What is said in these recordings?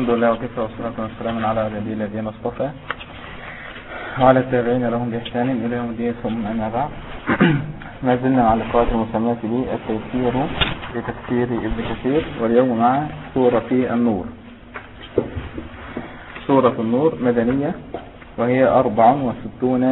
الحمد لله وكفى والصلاة والسلام على عباده الذين اصطفى وعلى التابعين لهم بإحسان إلى يوم الدين ثم أما بعد. ما زلنا مع اللقاءات المسماة بالتيسير لتفسير ابن كثير، واليوم مع سورة النور. سورة النور مدنية وهي 64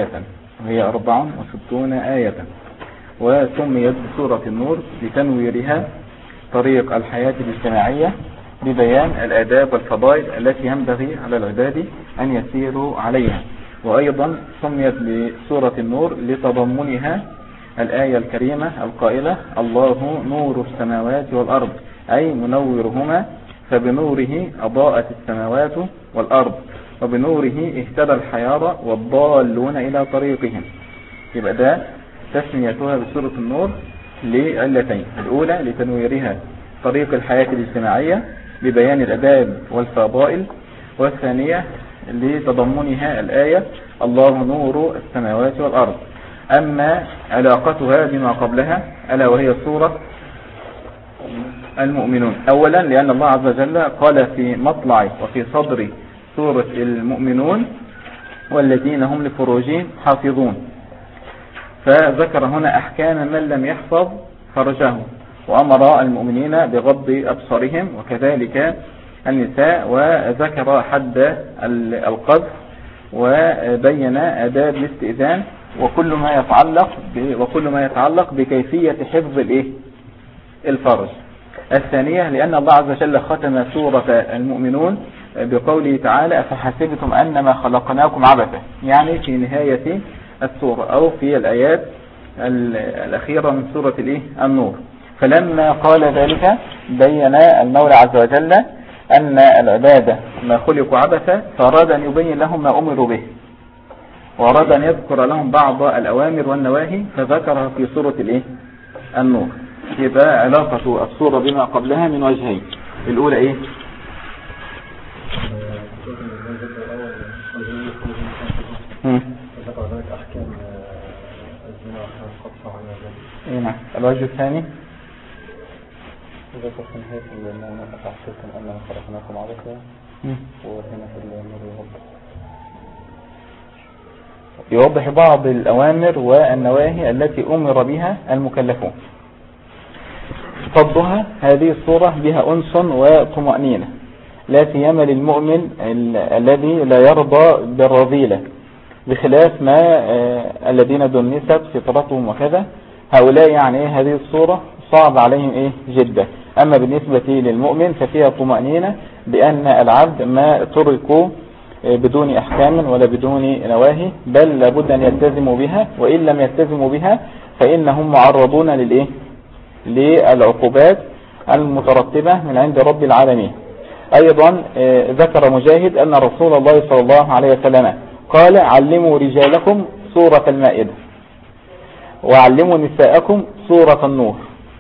آية، وسميت بسورة النور لتنويرها طريق الحياة الاجتماعية ببيان الآداب والفضائل التي ينبغي على العباد أن يسيروا عليها. وأيضا سميت بسورة النور لتضمنها الآية الكريمة القائلة: الله نور السماوات والأرض، أي منورهما، فبنوره أضاءت السماوات والأرض، وبنوره اهتدى الحيارى والضالون إلى طريقهم. يبقى ده تسميتها بسورة النور لعلتين: الأولى لتنويرها طريق الحياة الاجتماعية ببيان الآداب والفضائل، والثانية لتضمنها الآية الله نور السماوات والأرض. أما علاقتها بما قبلها ألا وهي سورة المؤمنون، أولا لأن الله عز وجل قال في مطلع وفي صدر سورة المؤمنون: والذين هم لفروجهم حافظون، فذكر هنا أحكام من لم يحفظ فرجه، وأمر المؤمنين بغض أبصارهم، وكذلك النساء، وذكر حد القذف، وبين آداب الاستئذان، وكل ما يتعلق بكيفية حفظ الفرج. الثانية لأن الله عز وجل ختم سورة المؤمنون بقوله تعالى: أفحسبتم أنما خلقناكم عبثا، يعني في نهاية السورة أو في الآيات الأخيرة من سورة النور. فلما قال ذلك بين المولى عز وجل أن العبادة ما خلقوا عبثا، فأراد أن يبين لهم ما أمروا به، وأراد أن يذكر لهم بعض الأوامر والنواهي فذكرها في سورة النور. يبقى علاقة السورة بما قبلها من وجهين: الأولى الوجه الثاني ذكر في نهاية النعمة أفحسبتم أننا خلقناكم عبثا، وهنا في النور يوضح بعض الأوامر والنواهي التي أمر بها المكلفون. فضها هذه الصورة بها أنس وطمأنينة، لا سيما للمؤمن الذي لا يرضى بالرذيلة، بخلاف ما الذين دنست فطرتهم وكذا، هؤلاء يعني هذه الصورة صعب عليهم جدا. أما بالنسبة للمؤمن ففيها طمأنينة بأن العبد ما تركوا بدون أحكام ولا بدون نواهي، بل لابد أن يلتزموا بها، وإن لم يلتزموا بها فإنهم معرضون للعقوبات المترتبة من عند رب العالمين. أيضا ذكر مجاهد أن رسول الله صلى الله عليه وسلم قال: علموا رجالكم سورة المائدة، وعلموا نساءكم سورة النور.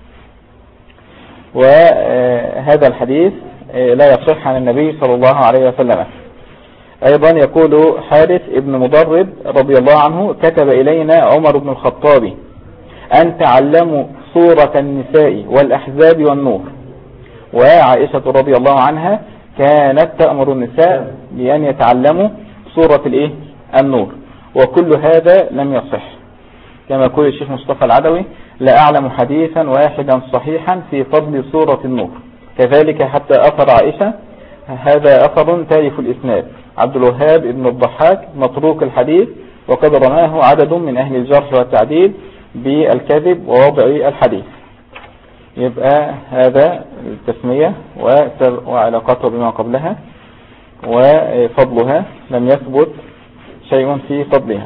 وهذا الحديث لا يصح عن النبي صلى الله عليه وسلم. أيضا يقول حارث ابن مضرب رضي الله عنه: كتب إلينا عمر بن الخطاب أن تعلموا سورة النساء والأحزاب والنور. وعائشة رضي الله عنها كانت تأمر النساء بأن يتعلموا سورة النور. وكل هذا لم يصح، كما يقول الشيخ مصطفى العدوي: لا أعلم حديثا واحدا صحيحا في فضل سورة النور. كذلك حتى أثر عائشة، هذا أثر تاريخ الإسناد، عبد الوهاب ابن الضحاك متروك الحديث، وقد رماه عدد من أهل الجرح والتعديل بالكذب ووضع الحديث. يبقى هذا التسمية وعلاقته بما قبلها وفضلها، لم يثبت شيء في فضلها.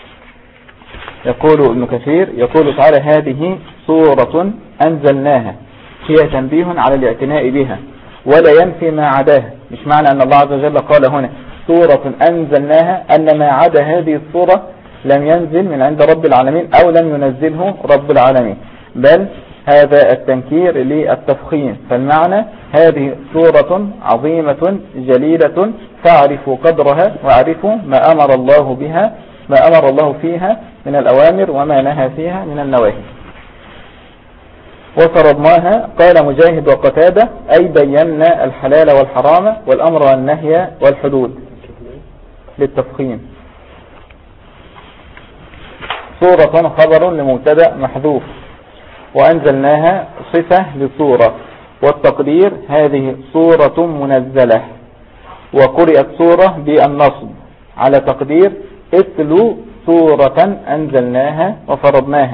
يقول ابن كثير يقول تعالى: هذه سورة أنزلناها، هي تنبيه على الاعتناء بها ولا ينفي ما عداها. مش معنى أن الله عز وجل قال هنا سورة أنزلناها أن ما عدا هذه السورة لم ينزل من عند رب العالمين أو لم ينزله رب العالمين، بل هذا التنكير للتفخيم. فالمعنى هذه سورة عظيمة جليلة، فاعرفوا قدرها واعرفوا ما أمر الله فيها من الأوامر وما نهى فيها من النواهي. وفرضناها. قال مجاهد وقتادة أي بينا الحلال والحرام والأمر والنهي والحدود للتفخيم. صورة خبر لمبتدأ محذوف، وأنزلناها صفة لصورة، والتقدير هذه صورة منزلة. وقرئت صورة بالنصب على تقدير اتلو صورة أنزلناها وفرضناها.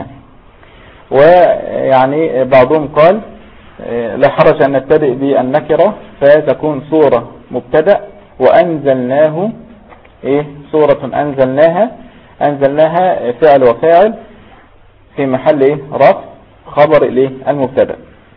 ويعني بعضهم قال لا حرج أن نبتدئ بالنكرة فتكون صورة مبتدأ، وأنزلناه صورة أنزلناها فعل وفاعل في محل رفع خبر المبتدأ.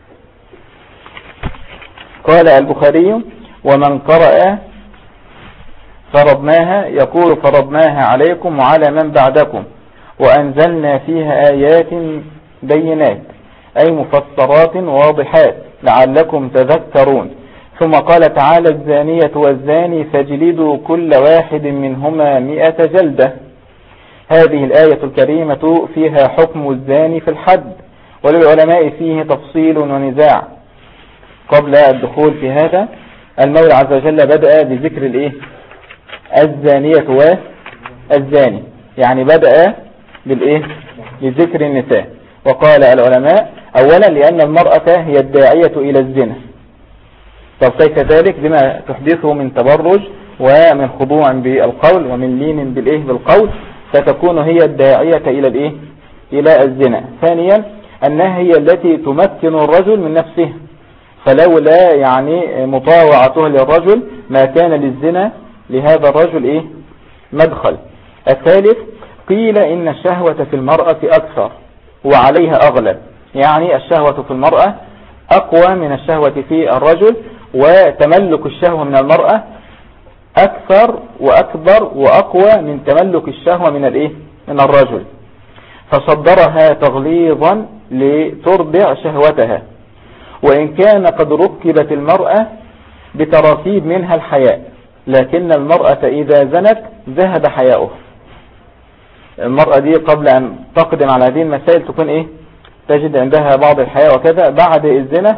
قال البخاري ومن قرأ فرضناها يقول فرضناها عليكم وعلى من بعدكم وأنزلنا فيها آيات بينات أي مفسرات واضحات لعلكم تذكرون. ثم قال تعالى الزانية والزاني فاجلدوا كل واحد منهما 100 جلدة. هذه الآية الكريمة فيها حكم الزاني في الحد، وللعلماء فيه تفصيل ونزاع. قبل الدخول في هذا المولى عز وجل بدأ بذكر الزانية والزاني، يعني بدأ بذكر النساء. وقال العلماء أولا لأن المرأة هي الداعية إلى الزنا. طب كيف ذلك؟ بما تحدثه من تبرج ومن خضوع بالقول ومن لين بالقول، فتكون هي الداعية إلى الزنا. ثانيا أنها هي التي تمكن الرجل من نفسه، فلولا يعني مطاوعته للرجل ما كان للزنا لهذا الرجل مدخل. الثالث قيل إن الشهوة في المرأة أكثر وعليها أغلب، يعني الشهوة في المرأة أقوى من الشهوة في الرجل، وتملك الشهوة من المرأة أكثر وأكبر وأقوى من تملك الشهوة من الرجل، فصدرها تغليظا لترضع شهوتها، وإن كان قد ركبت المرأة بتراكيب منها الحياء، لكن المرأة إذا زنت ذهب حياؤه. المرأة دي قبل أن تقدم على هذه المسائل تكون تجد عندها بعض الحياء وكذا. بعد الزنا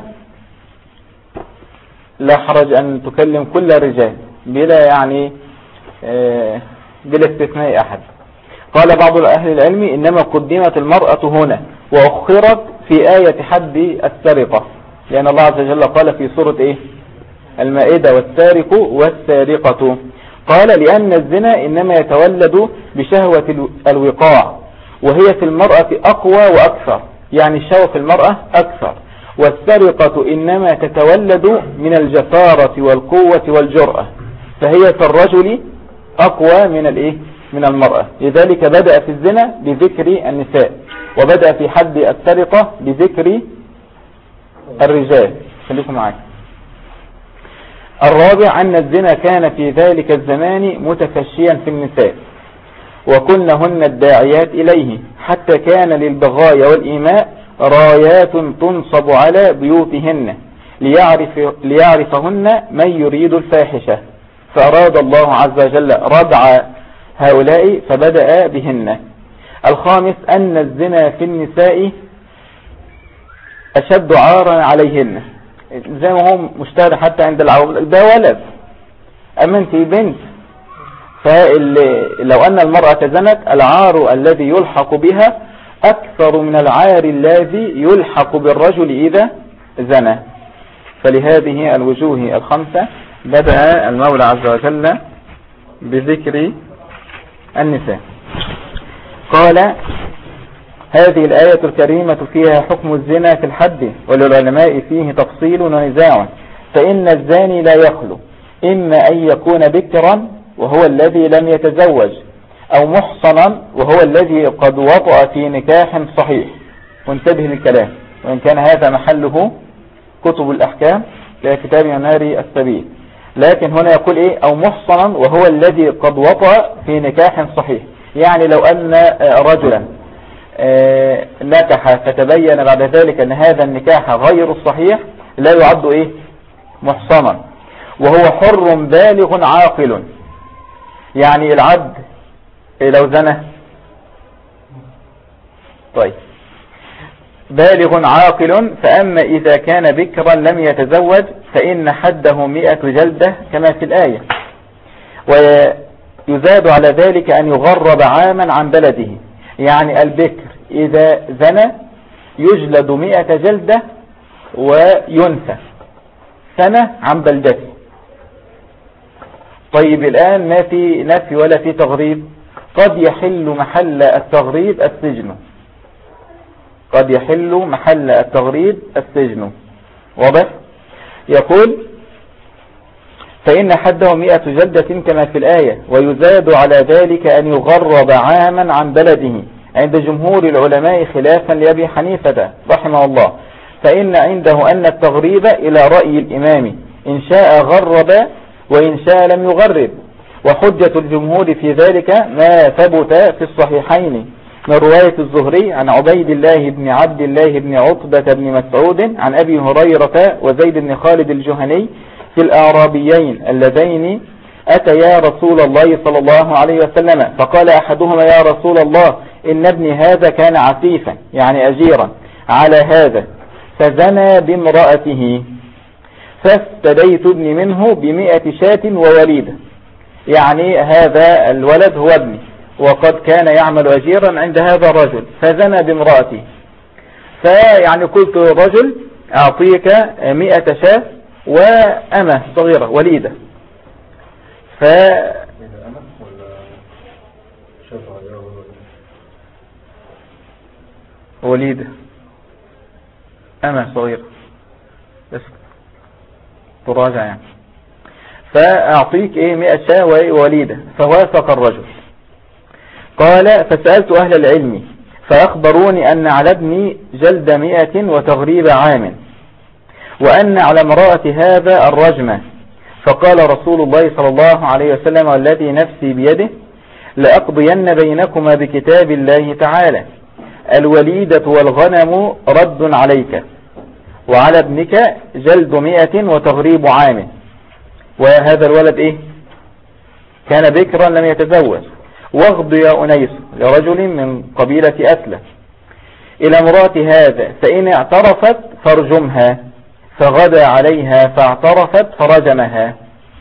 لا حرج أن تكلم كل الرجال بلا بلا استثناء أحد. قال بعض أهل العلم إنما قدمت المرأة هنا وأخرت في آية حد السرقة، لأن الله عز وجل قال في سورة المائدة والسارق والسارقة. قال لأن الزنا إنما يتولد بشهوة الوقاع، وهي في المرأة أقوى وأكثر، يعني الشهوة في المرأة أكثر، والسرقة إنما تتولد من الجسارة والقوة والجرأة، فهي في الرجل أقوى من المرأة. لذلك بدأ في الزنا بذكر النساء، وبدأ في حد السرقة بذكر الرجال. خليكم معي. الرابع أن الزنا كان في ذلك الزمان متفشيا في النساء، وكلهن الداعيات إليه، حتى كان للبغايا والإيماء رايات تنصب على بيوتهن ليعرفهن من يريد الفاحشة، فأراد الله عز وجل ردع هؤلاء فبدأ بهن. الخامس أن الزنا في النساء أشد عارا عليهن، زي ما هو مشتهر حتى عند العوام، ده ولد أما انت بنت، فلو أن المرأة زنت العار الذي يلحق بها أكثر من العار الذي يلحق بالرجل إذا زنى. فلهذه الوجوه الخمسة بدأ المولى عز وجل بذكر النساء. قال هذه الآية الكريمة فيها حكم الزنا في الحد، وللعلماء فيه تفصيل ونزاع، فإن الزاني لا يخلو إما أن يكون بكرا وهو الذي لم يتزوج، أو محصنا وهو الذي قد وطأ في نكاح صحيح. وانتبه للكلام، وإن كان هذا محله كتب الأحكام ككتاب منار السبيل، لكن هنا يقول أو محصنا وهو الذي قد وطأ في نكاح صحيح. يعني لو أن رجلا نكح فتبين بعد ذلك أن هذا النكاح غير الصحيح لا يعد محصنا، وهو حر بالغ عاقل. يعني العبد لو زنى، طيب بالغ عاقل. فأما إذا كان بكرا لم يتزوج فإن حده 100 جلدة كما في الآية. ويزاد على ذلك أن يغرب عاما عن بلده، يعني البكر إذا زنى يجلد 100 جلدة وينفى سنة عن بلدته. طيب الآن ما في نفي ولا في تغريب، قد يحل محل التغريب السجن، قد يحل محل التغريب السجن. واضح؟ يقول فإن حده 100 جلدة كما في الآية. ويزاد على ذلك أن يغرب عاما عن بلده عند جمهور العلماء خلافا لأبي حنيفة رحمه الله، فإن عنده أن التغريب إلى رأي الإمام، إن شاء غرب وإن شاء لم يغرب. وحجة الجمهور في ذلك ما ثبت في الصحيحين من رواية الزهري عن عبيد الله بن عبد الله بن عتبة بن مسعود عن أبي هريرة وزيد بن خالد الجهني في الأعرابيين اللذين أتيا رسول الله صلى الله عليه وسلم، فقال أحدهما يا رسول الله إن ابني هذا كان عفيفا يعني أجيرا على هذا فزنى بامرأته فافتديت ابني منه 100 شاة ووليدة، يعني هذا الولد هو ابني وقد كان يعمل أجيرا عند هذا الرجل فزنى بامرأته، فيعني قلت للرجل أعطيك 100 شاة وأمة صغيرة وليدة. وليدة أمة صغيرة بس تراجع يعني، فأعطيك 100 شاة ووليدة. فوافق الرجل. قال فسألت أهل العلم فأخبروني أن على ابني جلد 100 وتغريب عام، وأن على امرأة هذا الرجمة. فقال رسول الله صلى الله عليه وسلم والذي نفسي بيده لأقضين بينكما بكتاب الله تعالى، الوليدة والغنم رد عليك، وعلى ابنك جلد 100 وتغريب عام. وهذا الولد كان بكرا لم يتزوج. واغض يا أنيس لرجل من قبيلة أسلة إلى امرأة هذا، فإن اعترفت فارجمها. فغدا عليها فاعترفت فرجمها.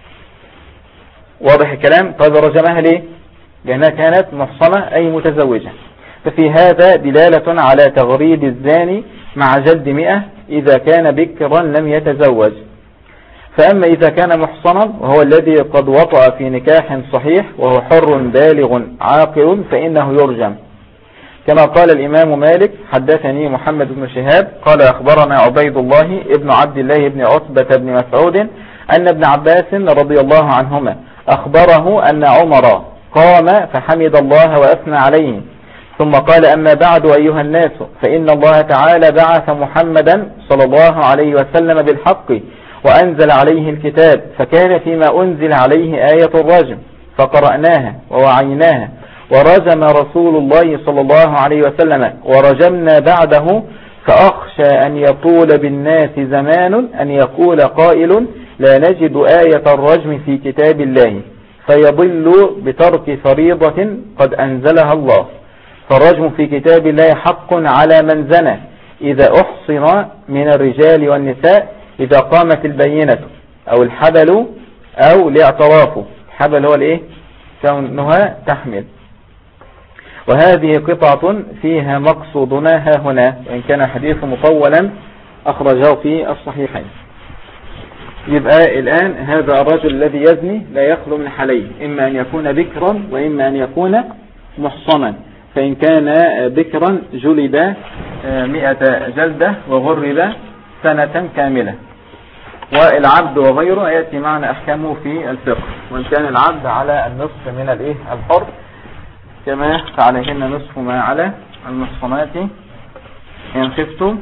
واضح الكلام؟ طيب رجمها ليه؟ لأنها كانت محصنة أي متزوجة. ففي هذا دلالة على تغريب الزاني مع جلد 100 إذا كان بكرا لم يتزوج. فأما إذا كان محصنا وهو الذي قد وطأ في نكاح صحيح وهو حر بالغ عاقل فإنه يرجم، كما قال الإمام مالك حدثني محمد بن شهاب قال أخبرنا عبيد الله ابن عبد الله بن عتبة بن مسعود أن ابن عباس رضي الله عنهما أخبره أن عمر قام فحمد الله وأثنى عليه ثم قال أما بعد أيها الناس، فإن الله تعالى بعث محمدا صلى الله عليه وسلم بالحق وأنزل عليه الكتاب، فكان فيما أنزل عليه آية الرجم فقرأناها ووعيناها، ورجم رسول الله صلى الله عليه وسلم ورجمنا بعده، فأخشى أن يطول بالناس زمان أن يقول قائل لا نجد آية الرجم في كتاب الله فيضل بترك فريضة قد أنزلها الله. فالرجم في كتاب الله حق على من زنى إذا أحصن من الرجال والنساء إذا قامت البينة أو الحبل أو الاعتراف. الحبل هو كونها تحمل. وهذه قطعة فيها مقصودنا ها هنا، وإن كان حديث مطولا أخرجه في الصحيحين. يبقى الآن هذا الرجل الذي يزني لا يخلو من حالين، إما أن يكون بكرا وإما أن يكون محصنا. فإن كان بكرا جلد 100 جلدة وغرب سنة كاملة. والعبد وغيره يأتي معنا أحكامه في الفقه. وإن كان العبد على النصف من الحر كما فعليهن نصف ما على المحصنات إن خفتم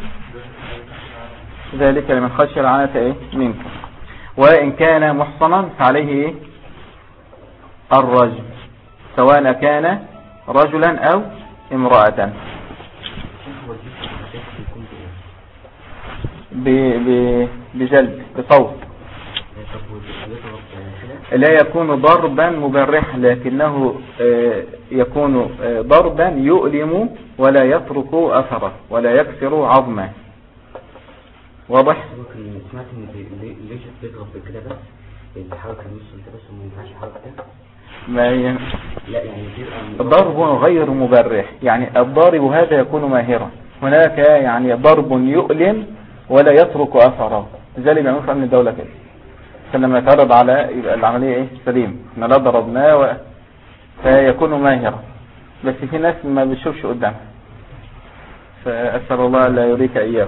ذلك لمن خشي العنة منكم. وإن كان محصنا فعليه الرجم سواء كان رجلا أو امرأة. بجلد بصوت. لا يكون ضربا مبرح، لكنه يكون ضربا يؤلم ولا يترك أثره ولا يكسر عظمه. واضح؟ سمعت ان ليش بيضرب كده بس الحركه النص كده بس وما ينفعش حركه لا يعني ضرب غير مبرح، يعني الضارب هذا يكون ماهرا. هناك يعني ضرب يؤلم ولا يترك أثره، لذلك بيعملوا في أمن الدولة كده عشان لما يتعرض على يبقى العملية ايه سليم، احنا لا ضربناه فيكون ماهرا. بس في ناس ما بيشوفش قدامها، فأسأل الله لا يريك إياه.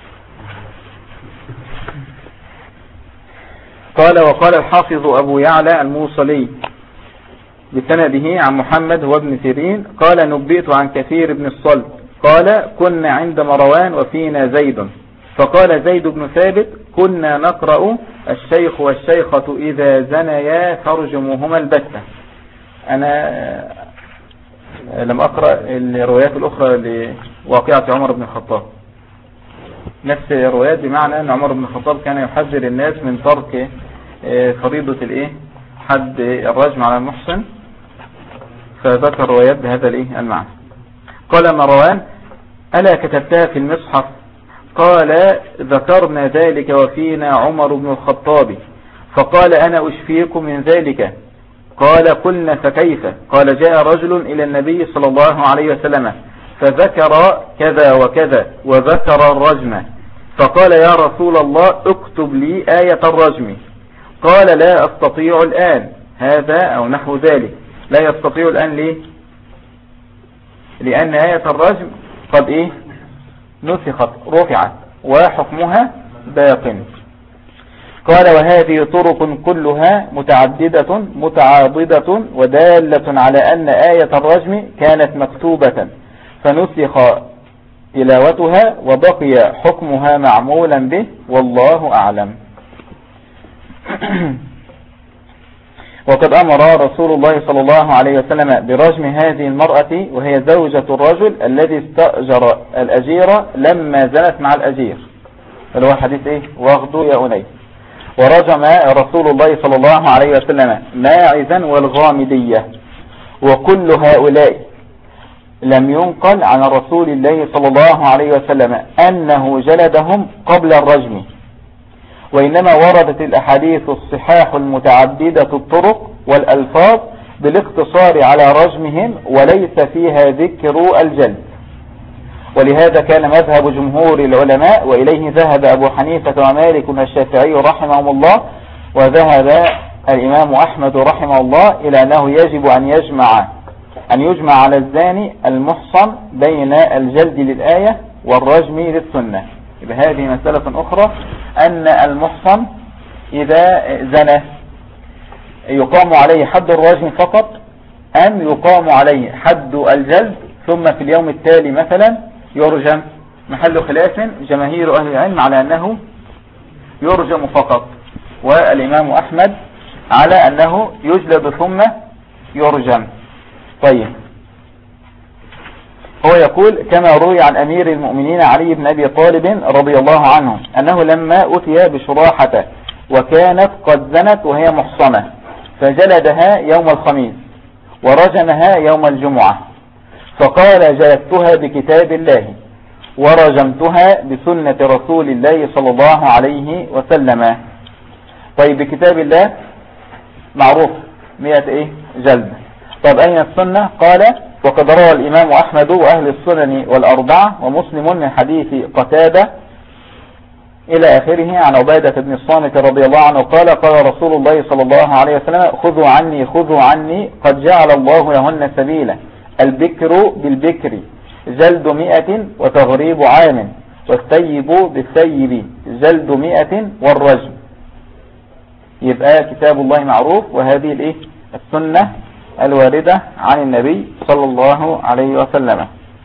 قال وقال الحافظ أبو يعلى الموصلي بسنده عن محمد هو ابن سيرين قال نبئت عن كثير بن الصلت قال كنا عند مروان وفينا زيد، فقال زيد بن ثابت كنا نقرأ الشيخ والشيخة إذا زنيا فارجموهما البتة. أنا لم أقرأ الروايات الأخرى لواقعة عمر بن الخطاب، نفس الروايات بمعنى أن عمر بن الخطاب كان يحذر الناس من ترك فريضة حد الرجم على المحسن، فذكر روايات بهذا المعنى. قال مروان ألا كتبتها في المصحف؟ قال ذكرنا ذلك وفينا عمر بن الخطاب، فقال أنا أشفيكم من ذلك. قال قلنا فكيف؟ قال جاء رجل إلى النبي صلى الله عليه وسلم فذكر كذا وكذا وذكر الرجم، فقال يا رسول الله اكتب لي آية الرجم. قال لا أستطيع الآن، هذا أو نحو ذلك. لا يستطيع الآن ليه؟ لأن آية الرجم قد نسخت رفعت وحكمها باق. قال وهذه طرق كلها متعددة متعاضدة ودالة على أن آية الرجم كانت مكتوبة فنسخ تلاوتها وبقي حكمها معمولا به والله أعلم. وقد أمر رسول الله صلى الله عليه وسلم برجم هذه المرأة وهي زوجة الرجل الذي استأجر الأجير لما زنت مع الأجير، اللي هو حديث واغدوا يا أنيس. ورجم رسول الله صلى الله عليه وسلم ماعزا والغامدية، وكل هؤلاء لم ينقل عن رسول الله صلى الله عليه وسلم أنه جلدهم قبل الرجم، وإنما وردت الأحاديث الصحاح المتعددة الطرق والألفاظ بالاقتصار على رجمهم وليس فيها ذكر الجلد. ولهذا كان مذهب جمهور العلماء وإليه ذهب أبو حنيفة ومالك والشافعي رحمهم الله، وذهب الإمام أحمد رحمه الله إلى أنه يجب أن يجمع على الزاني المحصن بين الجلد للآية والرجم للسنة. بهذه مسألة أخرى أن المحصن إذا زنى يقام عليه حد الرجم فقط أم يقام عليه حد الجلد ثم في اليوم التالي مثلا يرجم؟ محل خلاف جماهير أهل العلم على أنه يرجم فقط، والإمام أحمد على أنه يجلد ثم يرجم. طيب هو يقول كما روي عن أمير المؤمنين علي بن أبي طالب رضي الله عنه أنه لما أتي بشراحة وكانت قد زنت وهي محصنة فجلدها يوم الخميس ورجمها يوم الجمعة، فقال جلدتها بكتاب الله ورجمتها بسنة رسول الله صلى الله عليه وسلم. طيب بكتاب الله معروف 100 جلد. طب أين السنة؟ قال وقد روى الإمام أحمد وأهل السنن والأربعة ومسلم من حديث قتادة إلى آخره عن عبادة بن الصامت رضي الله عنه قال قال رسول الله صلى الله عليه وسلم خذوا عني قد جعل الله لهن سبيلا، البكر بالبكر جلد 100 وتغريب عام، والثيب بالثيب جلد 100 والرجم. يبقى كتاب الله معروف، وهذه السنة الواردة عن النبي صلى الله عليه وسلم.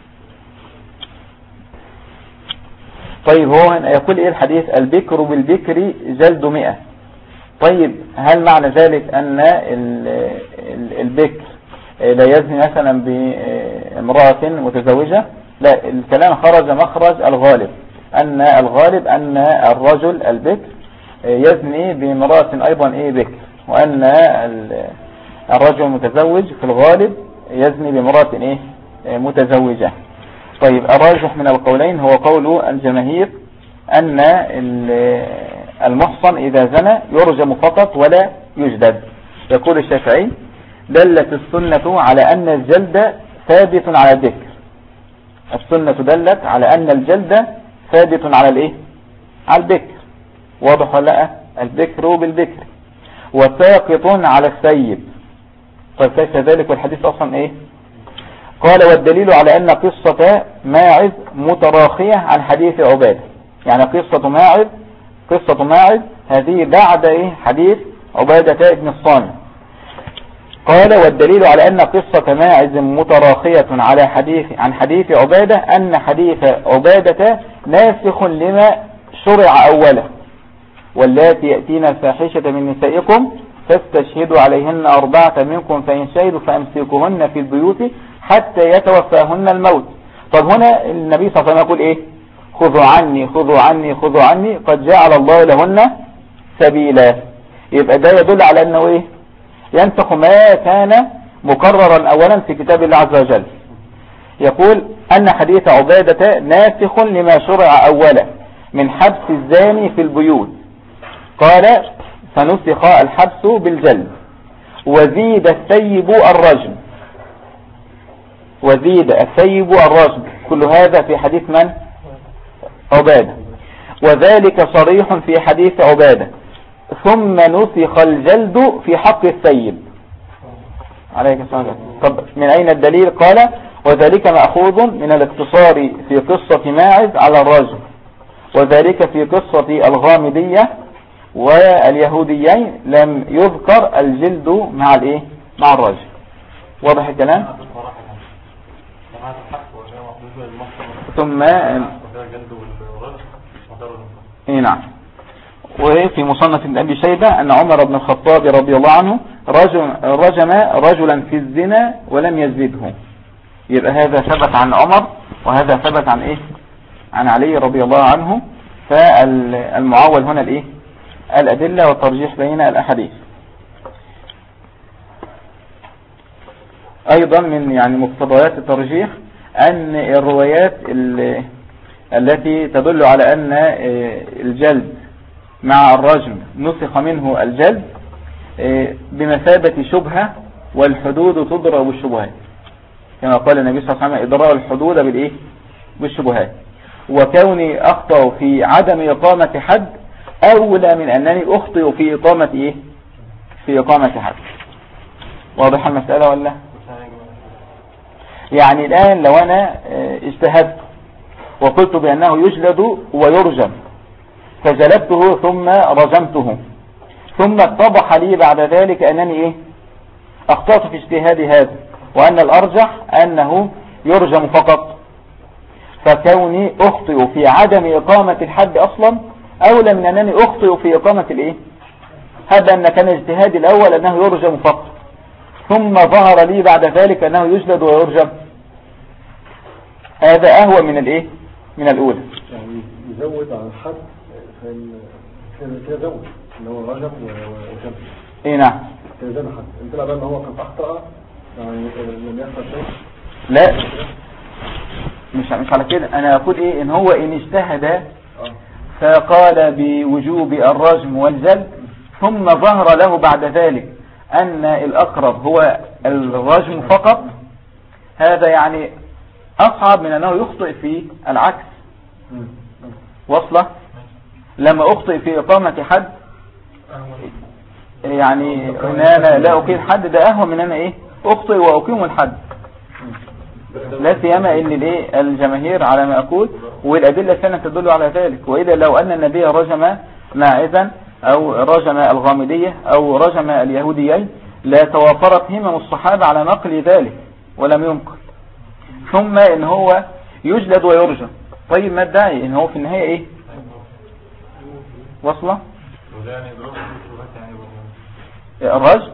طيب هو يقول الحديث البكر بالبكر جلد 100. طيب هل معنى ذلك أن البكر لا يزني مثلا بامرأة متزوجة؟ لا، الكلام خرج مخرج الغالب، أن الغالب أن الرجل البكر يزني بامرأة أيضا بكر، وأن الرجل المتزوج في الغالب يزني بامرأة إيه متزوجة. طيب الراجح من القولين هو قول الجماهير أن المحصن إذا زنى يرجم فقط ولا يجدد. يقول الشافعي دلت السنة على أن الجلد ثابت على الذكر. السنة دلت على أن الجلد ثابت على الإيه على الذكر. واضح ولا لا؟ الذكر بالذكر وساقط على السيب. طيب كيف ذلك والحديث أصلا إيه؟ قال والدليل على أن قصة ماعز متراخية عن حديث عبادة. يعني قصة ماعز هذه بعد إيه حديث عبادة ابن الصامت. قال والدليل على أن قصة ماعز متراخية عن حديث عبادة أن حديث عبادة ناسخ لما شرع أوله. واللاتي يأتين الفاحشة من نسائكم فاستشهدوا عليهن 4 منكم فإن شهدوا فأمسكوهن في البيوت حتى يتوفاهن الموت. طب هنا النبي صلى الله عليه وسلم يقول إيه؟ خذوا عني قد جعل الله لهن سبيلا. يبقى ده يدل على أنه إيه؟ ينسخ ما كان مكررا أولا في كتاب الله عز وجل. يقول أن حديث عبادة ناسخ لما شرع أولا من حبس الزاني في البيوت. قال فنسخ الحبس بالجلد وزيد الثيب الرجم. كل هذا في حديث من؟ عبادة. وذلك صريح في حديث عبادة. ثم نسخ الجلد في حق الثيب. عليك السلام. طب من أين الدليل؟ قال وذلك مأخوذ من الاقتصار في قصة ماعز على الرجم، وذلك في قصة الغامدية واليهوديين لم يذكر الجلد مع الرجم. واضح الكلام؟ ثم نعم. وفي مصنف ابن أبي شيبة أن عمر بن الخطاب رضي الله عنه رجم رجلا في الزنا ولم يزده. يبقى هذا ثبت عن عمر وهذا ثبت عن عن علي رضي الله عنه. فالمعول هنا الأدلة والترجيح بين الأحاديث. أيضا من مقتضيات الترجيح أن الروايات التي تدل على أن الجلد مع الرجم نسخ منه الجلد بمثابة شبهة، والحدود تضرب بالشبهات كما قال النبي صلى الله عليه وسلم إضرار الحدود بالشبهات. وكوني أخطأ في عدم إقامة حد أولى من أنني أخطئ في إقامة حد. واضح المسألة ولا؟ يعني الآن لو أنا اجتهدت وقلت بأنه يجلد ويرجم فجلبته ثم رجمته، ثم اتضح لي بعد ذلك أنني أخطأت في اجتهادي هذا، وأن الأرجح أنه يرجم فقط، فكوني أخطئ في عدم إقامة الحد أصلا أولى من أنني أخطئ في إقامة هذا أن كان اجتهادي الأول أنه يرجم فقط، ثم ظهر لي بعد ذلك أنه يجلد ويرجم. هذا أهوى من الأولى. يعني يزود على الحد كده زود اللي هو رجم وجم. نعم. كده زود الحد. انت بقى ان هو كان أخطأ يعني لم يحصل شيء. لا مش على كده. أنا أقول إن هو إن اجتهد فقال بوجوب الرجم والجلد ثم ظهر له بعد ذلك أن الأقرب هو الرجم فقط، هذا يعني أصعب من أنه يخطئ في العكس. وصله لما أخطئ في إقامة حد يعني إن أنا لا أقيم حد، ده أهوى من أنا أخطئ وأقيم الحد، لا سيما إن الجماهير على ما أقول والأدلة الثانية تدل على ذلك. وإذا لو أن النبي رجم ماعزا أو رجم الغامدية أو رجم اليهوديين لا توافرت همم الصحابة على نقل ذلك ولم ينقل. ثم إن هو يجلد ويرجم. طيب ما ادعي إن هو في النهاية وصله الرجم.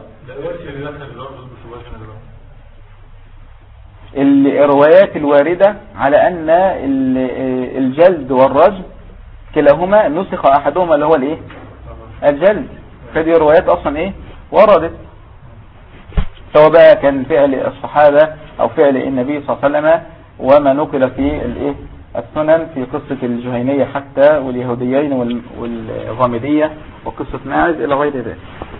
الروايات الواردة على أن الجلد والرجم كلاهما نسخ أحدهما اللي هو الجلد، فدي روايات أصلا وردت، سواء بقى كان فعل الصحابة أو فعل النبي صلى الله عليه وسلم، وما نقل في السنن في قصة الجهينية حتى واليهوديين والغامدية وقصة ماعز إلى غير ذلك.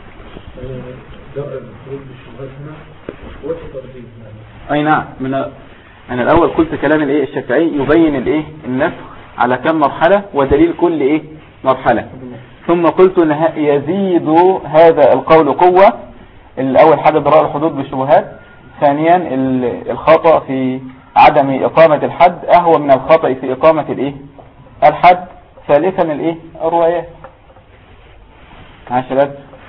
أي نعم. أنا الأول قلت كلام الشافعي يبين النسخ على كم مرحلة ودليل كل مرحلة، ثم قلت يزيد هذا القول قوة. الأول حاجة ضرر الحدود بالشبهات، ثانيا الخطأ في عدم إقامة الحد أهوى من الخطأ في إقامة الحد، ثالثا الروايات. عشرات.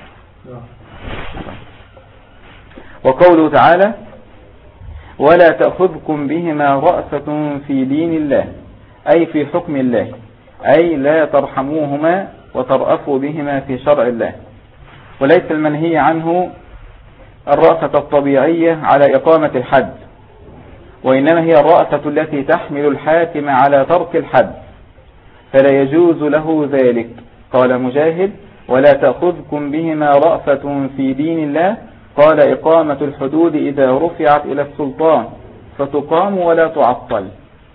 وقوله تعالى ولا تأخذكم بهما رأفة في دين الله، أي في حكم الله، أي لا ترحموهما وترأفوا بهما في شرع الله. وليس المنهي عنه الرأفة الطبيعية على إقامة الحد، وإنما هي الرأفة التي تحمل الحاكم على ترك الحد، فلا يجوز له ذلك. قال مجاهد ولا تأخذكم بهما رأفة في دين الله، قال إقامة الحدود إذا رفعت إلى السلطان فتقام ولا تعطل.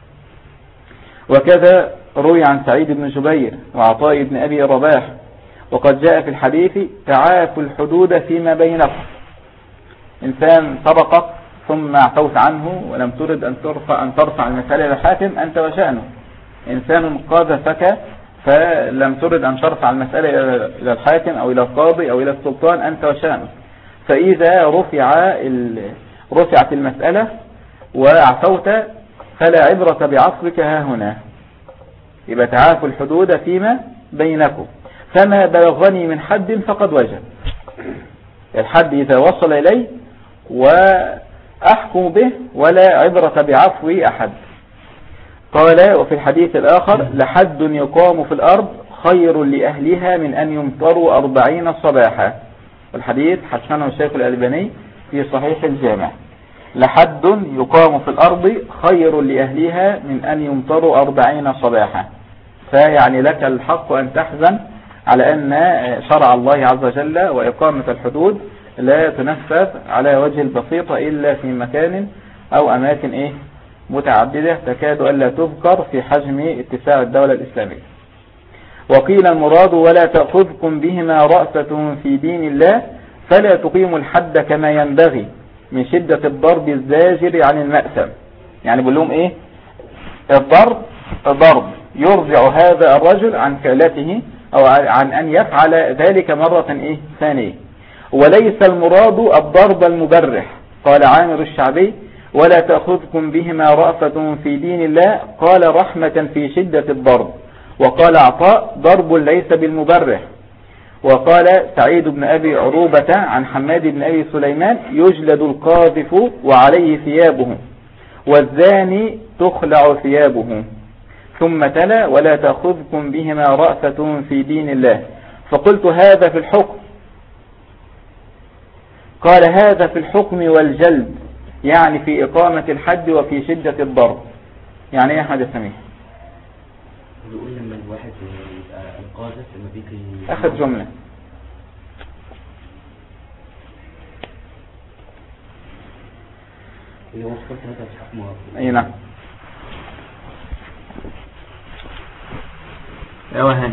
وكذا روي عن سعيد بن جبير وعطاء بن أبي رباح، وقد جاء في الحديث تعافوا الحدود فيما بينكم. إنسان سبقك ثم اعتوت عنه ولم ترد أن ترفع المسألة إلى الحاكم، أنت وشأنه. إنسان قاذفك فلم ترد أن ترفع المسألة إلى الحاكم أو إلى القاضي أو إلى السلطان، أنت وشأنه. فإذا رفعت المسألة واعتوت فلا عبرة بعفوك ها هنا، يبقى تعافوا الحدود فيما بينكم. فما بلغني من حد فقد وجب، الحد إذا وصل إليه وأحكم به ولا عبرة بعفو أحد. قال وفي الحديث الآخر لحد يقام في الأرض خير لأهلها من أن يمطروا 40 صباحا، والحديث حسنه الشيخ الألباني في صحيح الجامع. لحد يقام في الأرض خير لأهلها من أن يمطروا 40 صباحا. فيعني لك الحق أن تحزن على أن شرع الله عز وجل وإقامة الحدود لا تنفذ على وجه البسيطة إلا في مكان أو أماكن متعددة تكاد ألا تذكر في حجم اتساع الدولة الإسلامية. وقيل المراد ولا تأخذكم بهما رأفة في دين الله، فلا تقيموا الحد كما ينبغي من شدة الضرب الزاجر عن المأثم. يعني بقول لهم الضرب يرجع هذا الرجل عن فعلته أو عن أن يفعل ذلك مرة ثانية، وليس المراد الضرب المبرح. قال عامر الشعبي ولا تأخذكم بهما رأفة في دين الله، قال رحمة في شدة الضرب. وقال عطاء ضرب ليس بالمبرح. وقال سعيد بن أبي عروبة عن حماد بن أبي سليمان يجلد القاذف وعليه ثيابه، والزاني تخلع ثيابه. ثم تلا ولا تأخذكم بهما رأفة في دين الله، فقلت هذا في الحكم. قال هذا في الحكم والجلد، يعني في إقامة الحد وفي شدة الضرب. يعني ايه أحمد السميح؟ بيقول لما الواحد يبقى القاذف لما بيجي أخذ جملة اللي هو صفر هذا الحكم. أي نعم. يا وهاني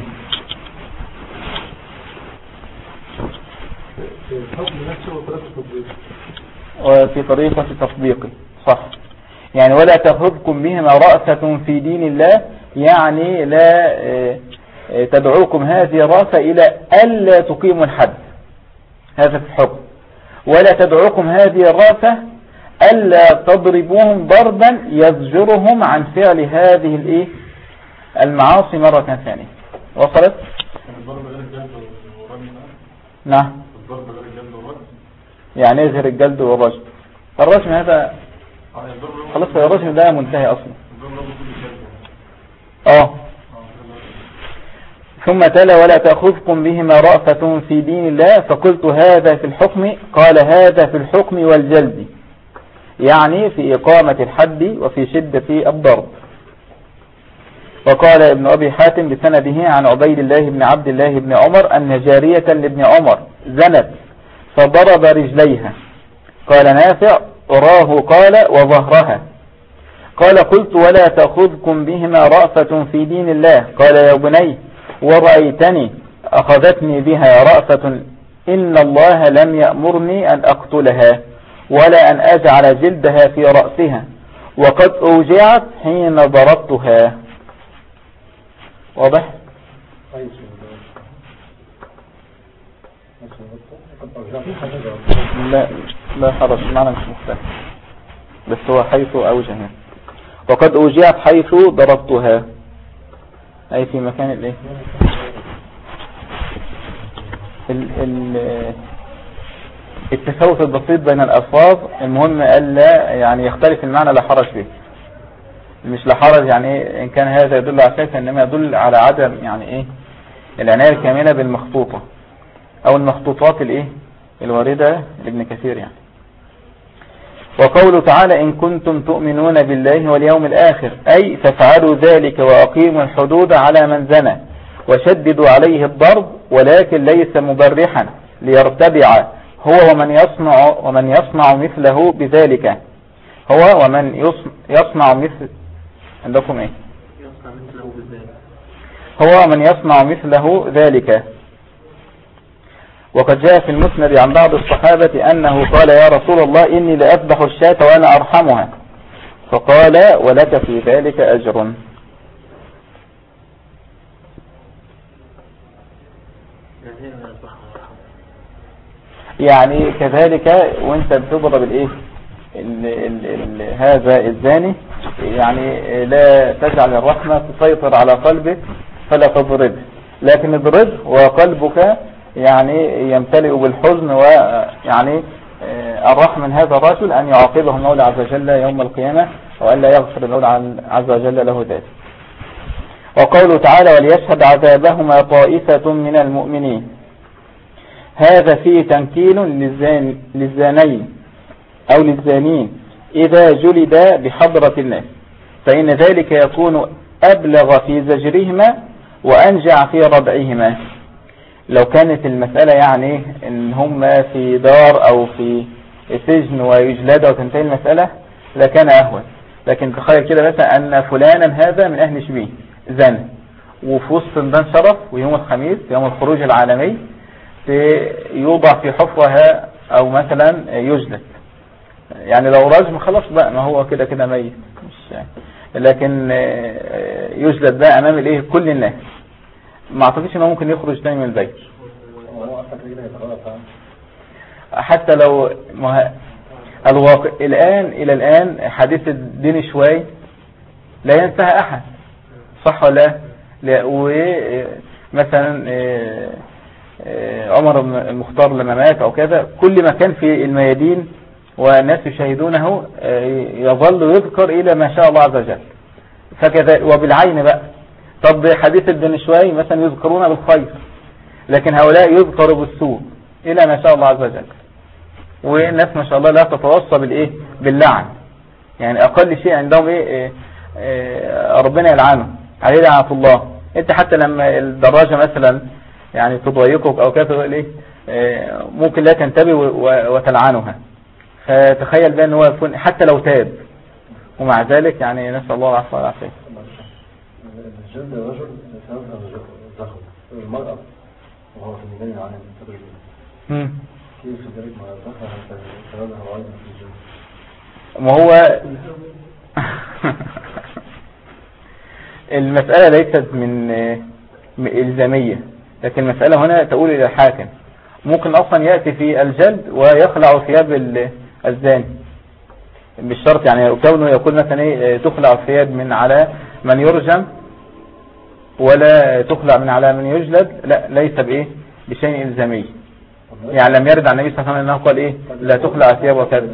في الحكم نفسه وطريقة تطبيقه وفي طريقة تطبيقه صح. يعني ولا تأخذكم بهما رأفة في دين الله، يعني لا تدعوكم هذه الرأفة إلى ألا تقيموا الحد، هذا في الحكم. ولا تدعوكم هذه الرأفة ألا تضربوهم ضربا يزجرهم عن فعل هذه المعاصي مرة ثانية. وصلت؟ الضرب غير الجلد والرجم. نعم. الضرب غير الجلد والرجم. يعني يظهر الجلد والرجم. الرجم هذا خلاص، الرجم ده منتهي أصلا. ثم تلا ولا تأخذكم بهما رأفة في دين الله، فقلت هذا في الحكم. قال هذا في الحكم والجلد، يعني في إقامة الحد وفي شدة الضرب. وقال ابن أبي حاتم بسنده عن عبيد الله بن عبد الله بن عمر أن جارية لابن عمر زنت فضرب رجليها. قال نافع أراه قال وظهرها. قال قلت ولا تأخذكم بهما رأفة في دين الله؟ قال يا بني ورأيتني أخذتني بها رأفة، إن الله لم يأمرني أن أقتلها ولا أن أجعل جلدها في رأسها، وقد أوجعت حين ضربتها. واضح؟ لا حرج، المعنى مش مختلف، بس هو حيث أوجه. وقد أوجعت حيث ضربتها، أي في مكان الايه التفاوت البسيط بين الألفاظ. المهم ألا يعني يختلف المعنى، لا حرج به. مش لا حرج يعني إن كان هذا يدل على شيء، إنما يدل على عدم يعني إيه العناية الكاملة بالمخطوطة أو المخطوطات الإيه الواردة لابن كثير يعني. وقوله تعالى إن كنتم تؤمنون بالله واليوم الآخر، أي فافعلوا ذلك وأقيموا الحدود على من زنى وشددوا عليه الضرب، ولكن ليس مبرحا ليرتبع هو ومن يصنع مثله بذلك. هو ومن يصنع مثل عندكم ايه هو ومن يصنع مثله ذلك. وقد جاء في المسند عن بعض الصحابة أنه قال يا رسول الله إني لأذبح الشاة وأنا أرحمها، فقال ولك في ذلك أجر. يعني كذلك وانت بتضرب الايه هذا الزاني، يعني لا تجعل الرحمة تسيطر على قلبك فلا تضربه، لكن اضربه وقلبك يعني يمتلئ بالحزن، ويعني الرحمة من هذا الرجل أن يعاقبه المولى عز وجل يوم القيامة، وأن لا يغفر المولى عز وجل له ذلك. وقوله تعالى وليشهد عذابهما طائفة من المؤمنين، هذا فيه تنكيل للزانين أو للزانين إذا جلد بحضرة الناس، فإن ذلك يكون أبلغ في زجرهما وأنجع في ردعهما. لو كانت المسألة يعني إن هم في دار أو في سجن ويجلد وتنتهي المسألة لكان أهون، لكن تخيل كده مثلا أن فلانا هذا من أهل شبيه زن، وفي وسط ميدان شرف ويوم الخميس يوم الخروج العالمي يوضع في حفرها أو مثلا يجلد. يعني لو رجم خلاص بقى، ما هو كده كده ميت، مش لكن يجلد بقى أمام الايه كل الناس. ما اعتقدش انه ممكن يخرج تاني من البيت حتى لو الواقع الى الان حديث الدين شوي لا ينساها احد، صح ولا لا؟ ومثلا عمر المختار لما مات او كذا، كل ما كان في الميادين والناس يشاهدونه يظل يذكر الى ما شاء الله عز وجل، فكذا وبالعين بقى. طب حديث ابن شوي مثلا يذكرون بالخير، لكن هؤلاء يذكروا بالسوء الى ما شاء الله عز وجل. والناس ما شاء الله لا تتوصى بالايه باللعن، يعني اقل شيء عندهم ايه ربنا يلعنه عليه لعنة الله. انت حتى لما الدراجة مثلا يعني تضايقك او كده تقول ايه ممكن لا تنتبه وتلعنها، فتخيل بقى ان هو يكون حتى لو تاب، ومع ذلك يعني نسأل الله العفو والعافية. جلد الرجل سببها الزخم، المرأة وهو في الميدان عن التدريب كيف ذلك مع الزخم سببها وعيدا في الجلد؟ ما هو المسألة ليست من إلزامية، لكن المسألة هنا تقول إلى الحاكم. ممكن أصلا يأتي في الجلد ويخلع ثياب الزاني بالشرط، يعني كونه يقول مثلا تخلع الثياب من على من يرجم ولا تخلع من على من يجلد، لا ليس بإيه بشيء إلزامي. يعني لم يرد عن النبي صلى الله عليه وسلم أنه قال إيه لا تخلع ثياب وكذا.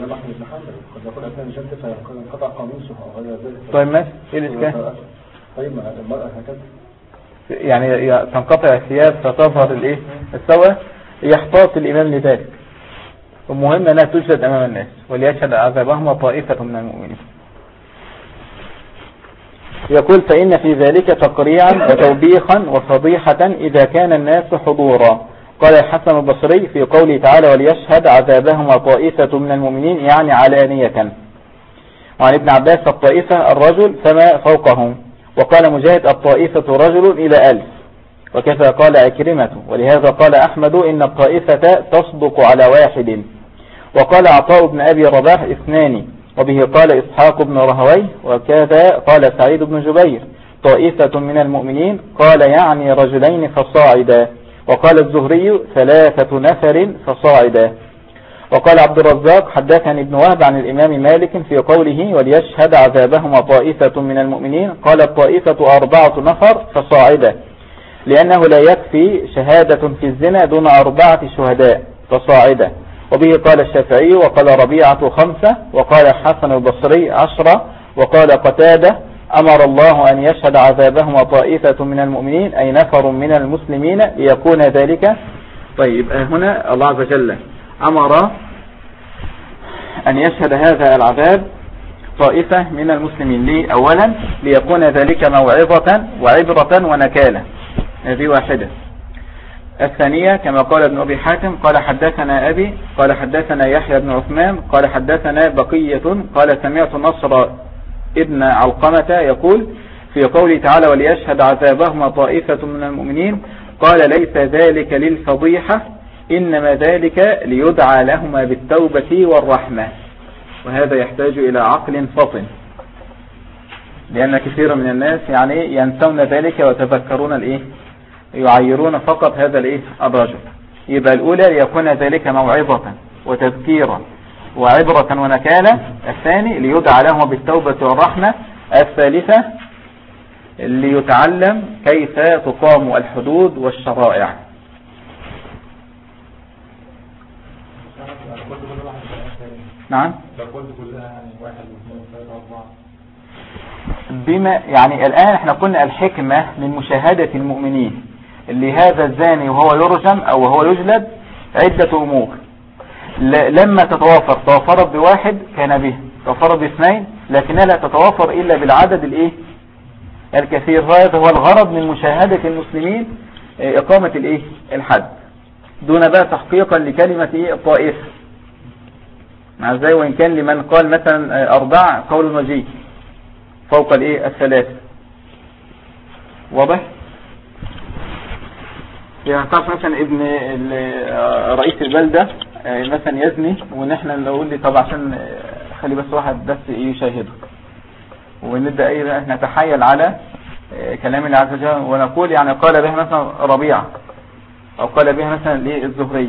طيب ماشي، إيه الإشكال؟ يعني تنقطع الثياب فتظهر الإيه السوى، يحتاط الإمام لذلك. المهم أنها تجلد أمام الناس وليشهد عذابهما طائفة من المؤمنين. يقول فإن في ذلك تقريعا وتوبيخا وفضيحة إذا كان الناس حضورا. قال الحسن البصري في قوله تعالى وليشهد عذابهما طائفة من المؤمنين يعني علانية. وعن ابن عباس الطائفة الرجل فما فوقهم. وقال مجاهد الطائفة رجل إلى 1000. وكذا قال عكرمة. ولهذا قال أحمد إن الطائفة تصدق على 1. وقال عطاء بن أبي رباح 2. وبه قال إسحاق بن رهوي. وكذا قال سعيد بن جبير طائفة من المؤمنين قال يعني رجلين فصاعدا. وقال الزهري 3 نفر فصاعدا. وقال عبد الرزاق حدثني ابن وهب عن الإمام مالك في قوله وليشهد عذابهما طائفة من المؤمنين قال الطائفة 4 نفر فصاعدا لأنه لا يكفي شهادة في الزنا دون 4 شهداء فصاعدا. وبه قال الشافعي وقال ربيعة 5 وقال الحسن البصري 10 وقال قتادة أمر الله أن يشهد عذابهما طائفة من المؤمنين أي نفر من المسلمين ليكون ذلك. طيب هنا الله عز وجل أمر أن يشهد هذا العذاب طائفة من المسلمين ليه؟ أولا ليكون ذلك موعظة وعبرة ونكالة، هذه واحدة. الثانية كما قال ابن أبي حاتم قال حدثنا أبي قال حدثنا يحيى بن عثمان قال حدثنا بقية قال سمعت نصر ابن علقمة يقول في قوله تعالى وليشهد عذابهما طائفة من المؤمنين قال ليس ذلك للفضيحة إنما ذلك ليدعى لهما بالتوبة والرحمة. وهذا يحتاج إلى عقل فطن، لأن كثير من الناس يعني ينسون ذلك وتذكرون الإيه، يعيرون فقط هذا الإيه الرجل. يبقى الأولى ليكون ذلك موعظة وتذكيرا وعبرة ونكالة. الثاني ليدعى لهما بالتوبة والرحمة. الثالثة ليتعلم كيف تقام الحدود والشرائع. نعم بما يعني الآن احنا قلنا الحكمة من مشاهدة المؤمنين اللي هذا الزاني وهو يرجم او وهو يجلد عدة امور. لما توافرت بواحد كان به، توافرت باثنين لكنها لا تتوافر الا بالعدد الايه الكثير. هذا هو الغرض من مشاهدة المسلمين اقامة الايه الحد دون بقى تحقيقا لكلمة ايه الطائفة، مع ازاي وان كان لمن قال مثلا 4 قول وجيه فوق الايه 3. واضح؟ يعني تعرف مثلا ابن رئيس البلدة مثلا يزني ونحن نقول لي طب عشان خلي بس واحد بس يشاهده ونبدأ ايه نتحايل على كلام الله عز وجل ونقول يعني قال بها مثلا ربيعة او قال بها مثلا الزهري